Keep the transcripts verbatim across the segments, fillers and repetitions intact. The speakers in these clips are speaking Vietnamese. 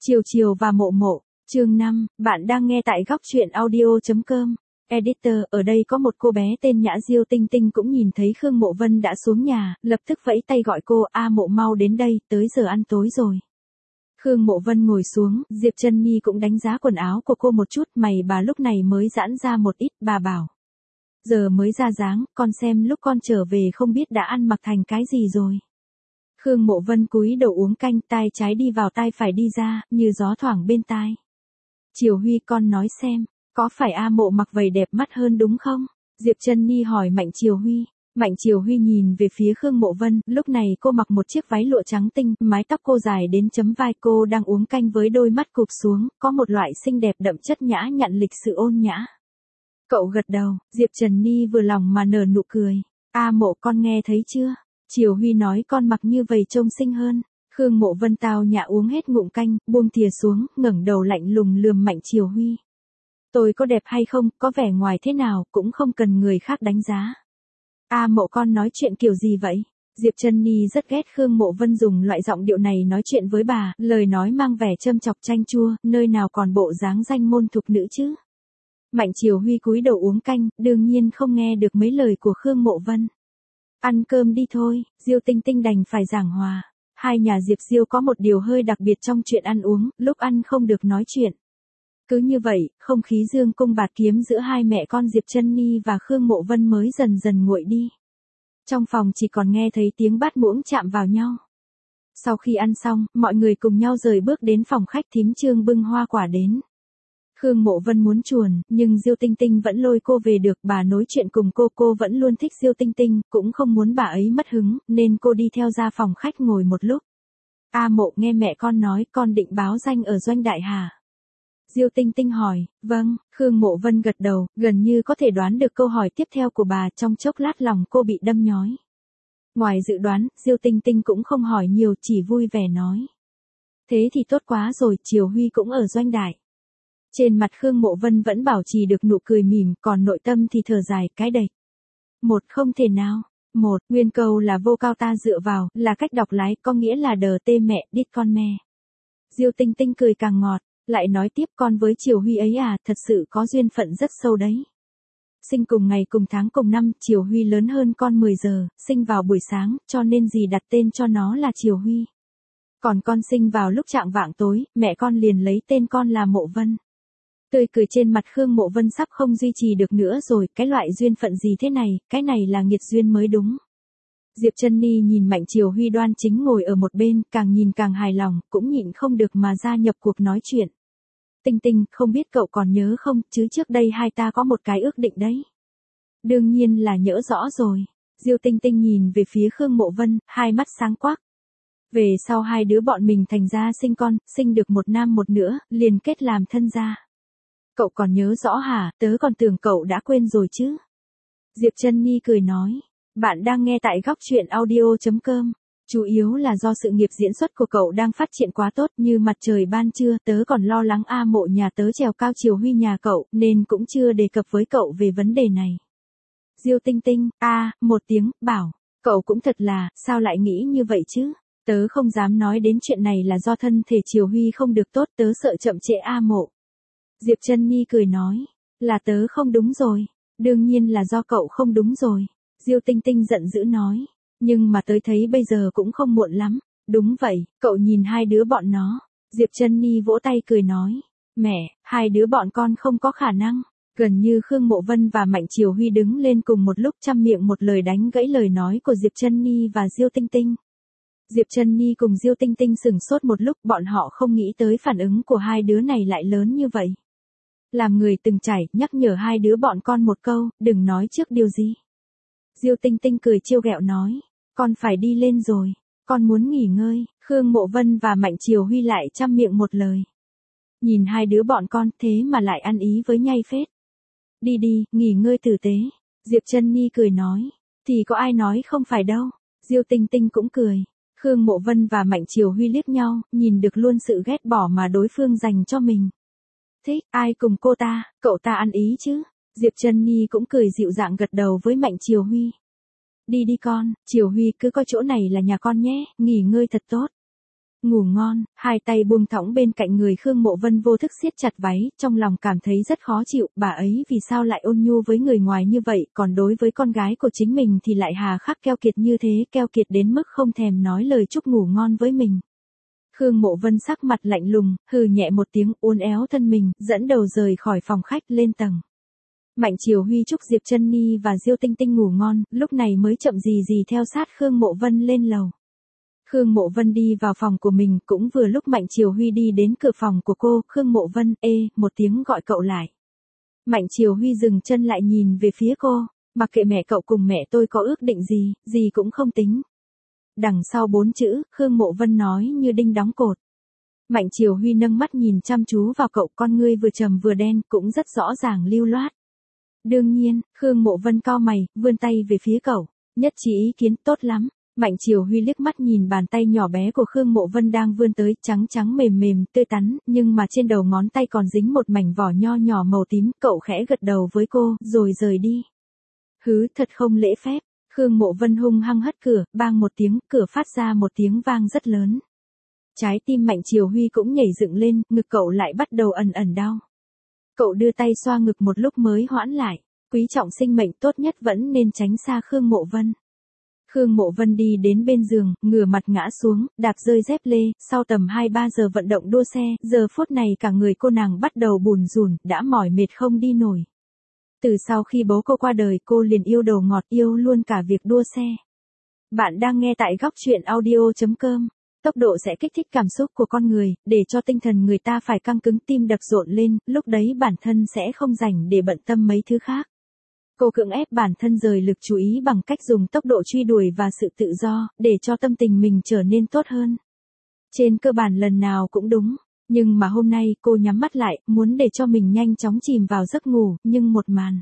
Chiều chiều và mộ mộ, chương năm, bạn đang nghe tại góc truyện audio.com. Editor, ở đây có một cô bé tên Nhã Diêu Tinh Tinh cũng nhìn thấy Khương Mộ Vân đã xuống nhà, lập tức vẫy tay gọi cô, A Mộ mau đến đây, tới giờ ăn tối rồi. Khương Mộ Vân ngồi xuống, Diệp Chân Nhi cũng đánh giá quần áo của cô một chút, mày bà lúc này mới giãn ra một ít, bà bảo. Giờ mới ra dáng, con xem lúc con trở về không biết đã ăn mặc thành cái gì rồi. Khương Mộ Vân cúi đầu uống canh, tai trái đi vào tai phải đi ra, như gió thoảng bên tai. Triều Huy, con nói xem, có phải A Mộ mặc vầy đẹp mắt hơn đúng không? Diệp Chân Nhi hỏi Mạnh Triều Huy. Mạnh Triều Huy nhìn về phía Khương Mộ Vân, lúc này cô mặc một chiếc váy lụa trắng tinh, mái tóc cô dài đến chấm vai, cô đang uống canh với đôi mắt cụp xuống, có một loại xinh đẹp đậm chất nhã nhặn lịch sự ôn nhã. Cậu gật đầu, Diệp Trần Nhi vừa lòng mà nở nụ cười. A Mộ, con nghe thấy chưa? Triều Huy nói con mặc như vậy trông xinh hơn. Khương Mộ Vân tao nhã uống hết ngụm canh, buông thìa xuống, ngẩng đầu lạnh lùng lườm Mạnh Triều Huy. Tôi có đẹp hay không, có vẻ ngoài thế nào, cũng không cần người khác đánh giá. A Mộ, con nói chuyện kiểu gì vậy? Diệp Chân Nhi rất ghét Khương Mộ Vân dùng loại giọng điệu này nói chuyện với bà, lời nói mang vẻ châm chọc chanh chua, nơi nào còn bộ dáng danh môn thục nữ chứ. Mạnh Triều Huy cúi đầu uống canh, đương nhiên không nghe được mấy lời của Khương Mộ Vân. Ăn cơm đi thôi, Diêu Tinh Tinh đành phải giảng hòa. Hai nhà Diệp Diêu có một điều hơi đặc biệt trong chuyện ăn uống, lúc ăn không được nói chuyện. Cứ như vậy, không khí dương cung bạt kiếm giữa hai mẹ con Diệp Chân Nhi và Khương Mộ Vân mới dần dần nguội đi. Trong phòng chỉ còn nghe thấy tiếng bát muỗng chạm vào nhau. Sau khi ăn xong, mọi người cùng nhau rời bước đến phòng khách, thím Trương bưng hoa quả đến. Khương Mộ Vân muốn chuồn, nhưng Diêu Tinh Tinh vẫn lôi cô về được, bà nói chuyện cùng cô, cô vẫn luôn thích Diêu Tinh Tinh, cũng không muốn bà ấy mất hứng, nên cô đi theo ra phòng khách ngồi một lúc. A Mộ, nghe mẹ con nói, con định báo danh ở Doanh Đại hả? Diêu Tinh Tinh hỏi. Vâng, Khương Mộ Vân gật đầu, gần như có thể đoán được câu hỏi tiếp theo của bà, trong chốc lát lòng cô bị đâm nhói. Ngoài dự đoán, Diêu Tinh Tinh cũng không hỏi nhiều, chỉ vui vẻ nói. Thế thì tốt quá rồi, Triều Huy cũng ở Doanh Đại. Trên mặt Khương Mộ Vân vẫn bảo trì được nụ cười mỉm, còn nội tâm thì thở dài, cái đệch. Một, không thể nào. Một, nguyên câu là vô cao ta dựa vào, là cách đọc lái, có nghĩa là đờ tê mẹ, đít con me. Diêu Tinh Tinh cười càng ngọt, lại nói tiếp, con với Triều Huy ấy à, thật sự có duyên phận rất sâu đấy. Sinh cùng ngày cùng tháng cùng năm, Triều Huy lớn hơn con mười giờ, sinh vào buổi sáng, cho nên dì đặt tên cho nó là Triều Huy. Còn con sinh vào lúc chạng vạng tối, mẹ con liền lấy tên con là Mộ Vân. Tươi cười trên mặt Khương Mộ Vân sắp không duy trì được nữa rồi, cái loại duyên phận gì thế này, cái này là nghiệt duyên mới đúng. Diệp Chân Nhi nhìn Mạnh Triều Huy đoan chính ngồi ở một bên, càng nhìn càng hài lòng, cũng nhịn không được mà gia nhập cuộc nói chuyện. Tinh Tinh, không biết cậu còn nhớ không, chứ trước đây hai ta có một cái ước định đấy. Đương nhiên là nhớ rõ rồi. Diêu Tinh Tinh nhìn về phía Khương Mộ Vân, hai mắt sáng quắc. Về sau hai đứa bọn mình thành ra sinh con, sinh được một nam một nữ, liền kết làm thân gia. Cậu còn nhớ rõ hả, tớ còn tưởng cậu đã quên rồi chứ. Diệp Chân Nhi cười nói. Bạn đang nghe tại góc truyện audio.com. Chủ yếu là do sự nghiệp diễn xuất của cậu đang phát triển quá tốt, như mặt trời ban trưa, tớ còn lo lắng A Mộ nhà tớ trèo cao Triều Huy nhà cậu, nên cũng chưa đề cập với cậu về vấn đề này. Diêu Tinh Tinh, a, một tiếng, bảo, cậu cũng thật là, sao lại nghĩ như vậy chứ? Tớ không dám nói đến chuyện này là do thân thể Triều Huy không được tốt, tớ sợ chậm trễ A Mộ. Diệp Chân Nhi cười nói, là tớ không đúng rồi, đương nhiên là do cậu không đúng rồi. Diêu Tinh Tinh giận dữ nói, nhưng mà tớ thấy bây giờ cũng không muộn lắm. Đúng vậy, cậu nhìn hai đứa bọn nó. Diệp Chân Nhi vỗ tay cười nói, mẹ, hai đứa bọn con không có khả năng. Gần như Khương Mộ Vân và Mạnh Triều Huy đứng lên cùng một lúc, trăm miệng một lời đánh gãy lời nói của Diệp Chân Nhi và Diêu Tinh Tinh. Diệp Chân Nhi cùng Diêu Tinh Tinh sửng sốt một lúc, bọn họ không nghĩ tới phản ứng của hai đứa này lại lớn như vậy. Làm người từng trải, nhắc nhở hai đứa bọn con một câu, đừng nói trước điều gì. Diêu Tinh Tinh cười trêu ghẹo nói, con phải đi lên rồi, con muốn nghỉ ngơi. Khương Mộ Vân và Mạnh Triều Huy lại trăm miệng một lời. Nhìn hai đứa bọn con thế mà lại ăn ý với nhai phết. Đi đi, nghỉ ngơi tử tế. Diệp Chân Nhi cười nói, thì có ai nói không phải đâu. Diêu Tinh Tinh cũng cười. Khương Mộ Vân và Mạnh Triều Huy liếc nhau, nhìn được luôn sự ghét bỏ mà đối phương dành cho mình. Thích, ai cùng cô ta, cậu ta ăn ý chứ. Diệp Chân Nhi cũng cười dịu dàng gật đầu với Mạnh Triều Huy. Đi đi con, Triều Huy cứ coi chỗ này là nhà con nhé, nghỉ ngơi thật tốt. Ngủ ngon, hai tay buông thõng bên cạnh người Khương Mộ Vân vô thức siết chặt váy, trong lòng cảm thấy rất khó chịu, bà ấy vì sao lại ôn nhu với người ngoài như vậy, còn đối với con gái của chính mình thì lại hà khắc keo kiệt như thế, keo kiệt đến mức không thèm nói lời chúc ngủ ngon với mình. Khương Mộ Vân sắc mặt lạnh lùng, hừ nhẹ một tiếng, uốn éo thân mình, dẫn đầu rời khỏi phòng khách lên tầng. Mạnh Triều Huy chúc Diệp Chân Ni và Diêu Tinh Tinh ngủ ngon, lúc này mới chậm gì gì theo sát Khương Mộ Vân lên lầu. Khương Mộ Vân đi vào phòng của mình, cũng vừa lúc Mạnh Triều Huy đi đến cửa phòng của cô, Khương Mộ Vân, ê, một tiếng gọi cậu lại. Mạnh Triều Huy dừng chân lại nhìn về phía cô, mặc kệ mẹ cậu cùng mẹ tôi có ước định gì, gì cũng không tính. Đằng sau bốn chữ, Khương Mộ Vân nói như đinh đóng cột. Mạnh Triều Huy nâng mắt nhìn chăm chú vào cậu, con ngươi vừa trầm vừa đen, cũng rất rõ ràng lưu loát. Đương nhiên, Khương Mộ Vân cau mày, vươn tay về phía cậu, nhất trí ý kiến, tốt lắm. Mạnh Triều Huy liếc mắt nhìn bàn tay nhỏ bé của Khương Mộ Vân đang vươn tới, trắng trắng mềm mềm, tươi tắn, nhưng mà trên đầu ngón tay còn dính một mảnh vỏ nho nhỏ màu tím, cậu khẽ gật đầu với cô, rồi rời đi. Hứ, thật không lễ phép. Khương Mộ Vân hung hăng hất cửa, bang một tiếng, cửa phát ra một tiếng vang rất lớn. Trái tim Mạnh Triều Huy cũng nhảy dựng lên, ngực cậu lại bắt đầu ẩn ẩn đau. Cậu đưa tay xoa ngực một lúc mới hoãn lại, quý trọng sinh mệnh, tốt nhất vẫn nên tránh xa Khương Mộ Vân. Khương Mộ Vân đi đến bên giường, ngửa mặt ngã xuống, đạp rơi dép lê, sau tầm hai ba giờ vận động đua xe, giờ phút này cả người cô nàng bắt đầu bùn rùn, đã mỏi mệt không đi nổi. Từ sau khi bố cô qua đời, cô liền yêu đồ ngọt, yêu luôn cả việc đua xe. Bạn đang nghe tại góc truyện audio chấm com. Tốc độ sẽ kích thích cảm xúc của con người, để cho tinh thần người ta phải căng cứng, tim đập rộn lên, lúc đấy bản thân sẽ không rảnh để bận tâm mấy thứ khác. Cô cưỡng ép bản thân rời lực chú ý bằng cách dùng tốc độ truy đuổi và sự tự do, để cho tâm tình mình trở nên tốt hơn. Trên cơ bản lần nào cũng đúng, nhưng mà hôm nay cô nhắm mắt lại, muốn để cho mình nhanh chóng chìm vào giấc ngủ, nhưng một màn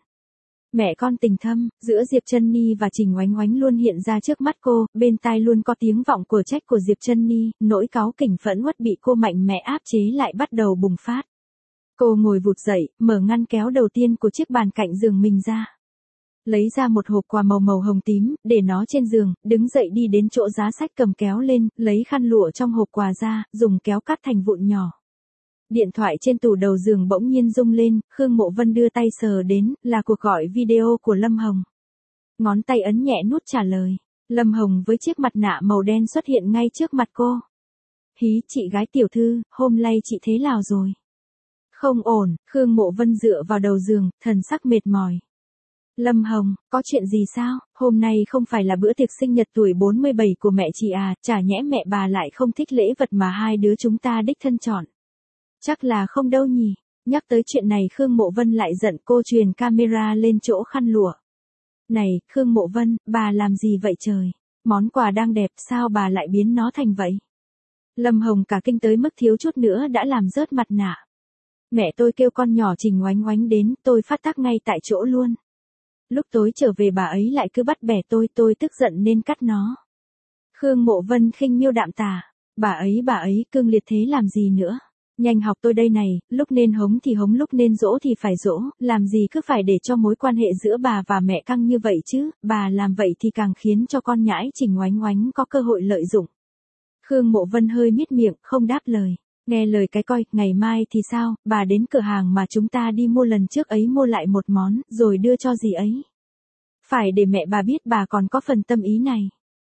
mẹ con tình thâm, giữa Diệp Chân Ni và Trình Oánh Oánh luôn hiện ra trước mắt cô, bên tai luôn có tiếng vọng của trách của Diệp Chân Ni, nỗi cáu kỉnh phẫn uất bị cô mạnh mẽ áp chế lại bắt đầu bùng phát. Cô ngồi vụt dậy, mở ngăn kéo đầu tiên của chiếc bàn cạnh giường mình ra. Lấy ra một hộp quà màu màu hồng tím, để nó trên giường, đứng dậy đi đến chỗ giá sách cầm kéo lên, lấy khăn lụa trong hộp quà ra, dùng kéo cắt thành vụn nhỏ. Điện thoại trên tủ đầu giường bỗng nhiên rung lên, Khương Mộ Vân đưa tay sờ đến, là cuộc gọi video của Lâm Hồng. Ngón tay ấn nhẹ nút trả lời. Lâm Hồng với chiếc mặt nạ màu đen xuất hiện ngay trước mặt cô. Hí, chị gái tiểu thư, hôm nay chị thế nào rồi? Không ổn, Khương Mộ Vân dựa vào đầu giường, thần sắc mệt mỏi. Lâm Hồng, có chuyện gì sao? Hôm nay không phải là bữa tiệc sinh nhật tuổi bốn mươi bảy của mẹ chị à, chả nhẽ mẹ bà lại không thích lễ vật mà hai đứa chúng ta đích thân chọn. Chắc là không đâu nhỉ. Nhắc tới chuyện này Khương Mộ Vân lại giận, cô truyền camera lên chỗ khăn lụa. Này, Khương Mộ Vân, bà làm gì vậy trời? Món quà đang đẹp, sao bà lại biến nó thành vậy? Lâm Hồng cả kinh tới mức thiếu chút nữa đã làm rớt mặt nạ. Mẹ tôi kêu con nhỏ Trình Oánh Oánh đến, tôi phát tác ngay tại chỗ luôn. Lúc tối trở về bà ấy lại cứ bắt bẻ tôi, tôi tức giận nên cắt nó. Khương Mộ Vân khinh miêu đạm tả. Bà ấy bà ấy cương liệt thế làm gì nữa? Nhanh học tôi đây này, lúc nên hống thì hống, lúc nên dỗ thì phải dỗ, làm gì cứ phải để cho mối quan hệ giữa bà và mẹ căng như vậy chứ, bà làm vậy thì càng khiến cho con nhãi Trình Oánh Oánh có cơ hội lợi dụng. Khương Mộ Vân hơi miết miệng, không đáp lời. Nghe lời cái coi, ngày mai thì sao, bà đến cửa hàng mà chúng ta đi mua lần trước ấy mua lại một món, rồi đưa cho dì ấy. Phải để mẹ bà biết bà còn có phần tâm ý này.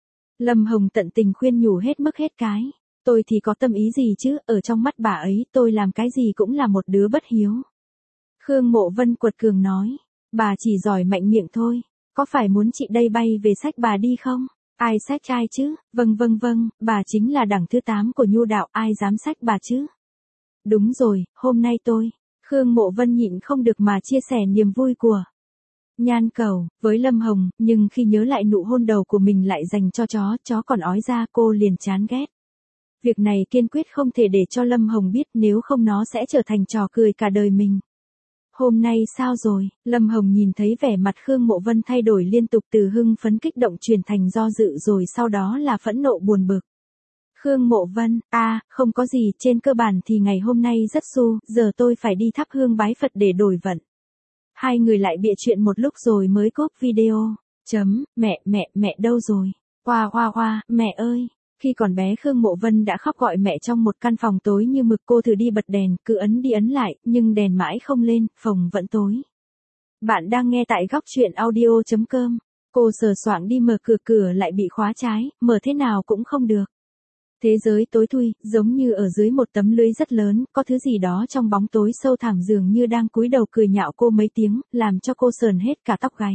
Lâm Hồng tận tình khuyên nhủ hết mức hết cái. Tôi thì có tâm ý gì chứ, ở trong mắt bà ấy, tôi làm cái gì cũng là một đứa bất hiếu. Khương Mộ Vân quật cường nói, bà chỉ giỏi mạnh miệng thôi, có phải muốn chị đây bay về xách bà đi không? Ai xách ai chứ, vâng vâng vâng, bà chính là đẳng thứ tám của nhu đạo, ai dám xách bà chứ? Đúng rồi, hôm nay tôi, Khương Mộ Vân nhịn không được mà chia sẻ niềm vui của Nhan Cầu với Lâm Hồng, nhưng khi nhớ lại nụ hôn đầu của mình lại dành cho chó, chó còn ói ra, cô liền chán ghét. Việc này kiên quyết không thể để cho Lâm Hồng biết, nếu không nó sẽ trở thành trò cười cả đời mình. Hôm nay sao rồi? Lâm Hồng nhìn thấy vẻ mặt Khương Mộ Vân thay đổi liên tục, từ hưng phấn kích động chuyển thành do dự, rồi sau đó là phẫn nộ buồn bực. Khương Mộ Vân, a, à, không có gì, trên cơ bản thì ngày hôm nay rất xu, giờ tôi phải đi thắp hương bái Phật để đổi vận. Hai người lại bịa chuyện một lúc rồi mới cốp video. Chấm, mẹ, mẹ, mẹ đâu rồi? Hoa hoa hoa, mẹ ơi. Khi còn bé Khương Mộ Vân đã khóc gọi mẹ trong một căn phòng tối như mực, cô thử đi bật đèn, cứ ấn đi ấn lại, nhưng đèn mãi không lên, phòng vẫn tối. Bạn đang nghe tại góc chuyện audio chấm com. Cô sờ soạng đi mở cửa, cửa lại bị khóa trái, mở thế nào cũng không được. Thế giới tối thui, giống như ở dưới một tấm lưới rất lớn, có thứ gì đó trong bóng tối sâu thẳm dường như đang cúi đầu cười nhạo cô mấy tiếng, làm cho cô sờn hết cả tóc gáy.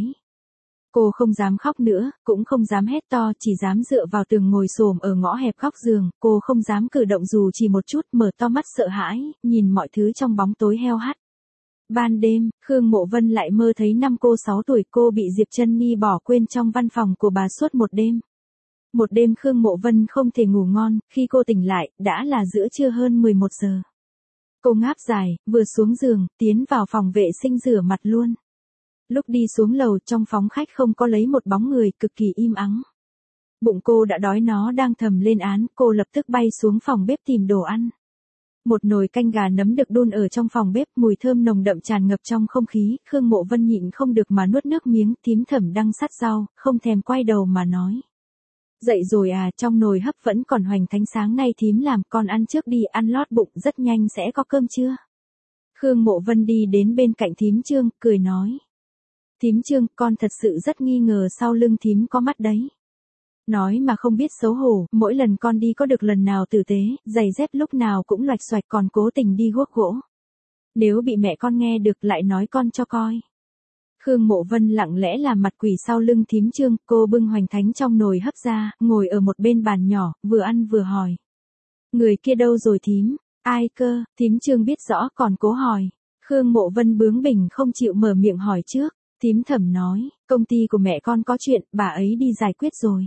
Cô không dám khóc nữa, cũng không dám hét to, chỉ dám dựa vào tường ngồi xổm ở ngõ hẹp góc giường, cô không dám cử động dù chỉ một chút, mở to mắt sợ hãi, nhìn mọi thứ trong bóng tối heo hắt. Ban đêm, Khương Mộ Vân lại mơ thấy năm cô sáu tuổi, cô bị Diệp Chân Ni bỏ quên trong văn phòng của bà suốt một đêm. Một đêm Khương Mộ Vân không thể ngủ ngon, khi cô tỉnh lại, đã là giữa trưa hơn mười một giờ. Cô ngáp dài, vừa xuống giường, tiến vào phòng vệ sinh rửa mặt luôn. Lúc đi xuống lầu, trong phòng khách không có lấy một bóng người, cực kỳ im ắng. Bụng cô đã đói, nó đang thầm lên án, cô lập tức bay xuống phòng bếp tìm đồ ăn. Một nồi canh gà nấm được đun ở trong phòng bếp, mùi thơm nồng đậm tràn ngập trong không khí, Khương Mộ Vân nhịn không được mà nuốt nước miếng. Thím Thẩm đang sắt rau, không thèm quay đầu mà nói. Dậy rồi à, trong nồi hấp vẫn còn hoành thánh, sáng nay thím làm, con ăn trước đi, ăn lót bụng, rất nhanh sẽ có cơm trưa. Khương Mộ Vân đi đến bên cạnh thím Trương, cười nói. Thím Trương, con thật sự rất nghi ngờ sau lưng thím có mắt đấy. Nói mà không biết xấu hổ, mỗi lần con đi có được lần nào tử tế, giày dép lúc nào cũng loạch xoạch, còn cố tình đi guốc gỗ. Nếu bị mẹ con nghe được lại nói con cho coi. Khương Mộ Vân lặng lẽ làm mặt quỷ sau lưng thím Trương, cô bưng hoành thánh trong nồi hấp ra, ngồi ở một bên bàn nhỏ, vừa ăn vừa hỏi. Người kia đâu rồi thím? Ai cơ? Thím Trương biết rõ còn cố hỏi. Khương Mộ Vân bướng bỉnh không chịu mở miệng hỏi trước. Thím Thẩm nói, công ty của mẹ con có chuyện, bà ấy đi giải quyết rồi.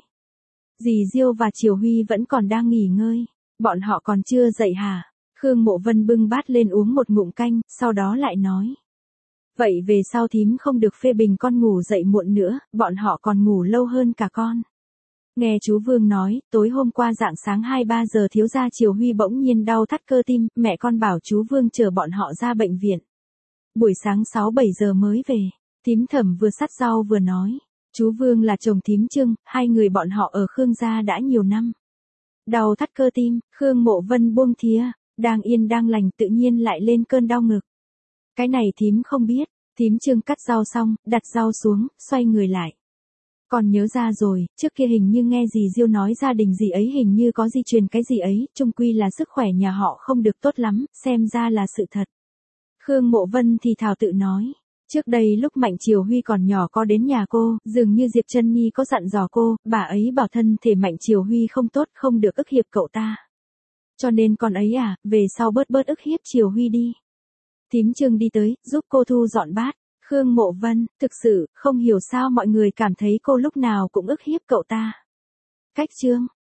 Dì Diêu và Triều Huy vẫn còn đang nghỉ ngơi. Bọn họ còn chưa dậy hả? Khương Mộ Vân bưng bát lên uống một ngụm canh, sau đó lại nói. Vậy về sau thím không được phê bình con ngủ dậy muộn nữa, bọn họ còn ngủ lâu hơn cả con. Nghe chú Vương nói, tối hôm qua rạng sáng hai ba giờ thiếu gia Triều Huy bỗng nhiên đau thắt cơ tim, mẹ con bảo chú Vương chờ bọn họ ra bệnh viện. Buổi sáng sáu bảy giờ mới về. Thím Thẩm vừa sắt rau vừa nói. Chú Vương là chồng thím Trương, hai người bọn họ ở Khương gia đã nhiều năm. Đau thắt cơ tim, Khương Mộ Vân buông thìa, đang yên đang lành tự nhiên lại lên cơn đau ngực. Cái này thím không biết. Thím Trương cắt rau xong, đặt rau xuống, xoay người lại. Còn nhớ ra rồi, trước kia hình như nghe dì Diêu nói gia đình dì ấy hình như có di truyền cái gì ấy, chung quy là sức khỏe nhà họ không được tốt lắm, xem ra là sự thật. Khương Mộ Vân thì thào tự nói. Trước đây lúc Mạnh Triều Huy còn nhỏ có đến nhà cô, dường như Diệp Chân Ni có dặn dò cô, bà ấy bảo thân thể Mạnh Triều Huy không tốt, không được ức hiếp cậu ta. Cho nên con ấy à, về sau bớt bớt ức hiếp Triều Huy đi. Thím Trương đi tới, giúp cô thu dọn bát. Khương Mộ Vân, thực sự, không hiểu sao mọi người cảm thấy cô lúc nào cũng ức hiếp cậu ta. Cách Trương,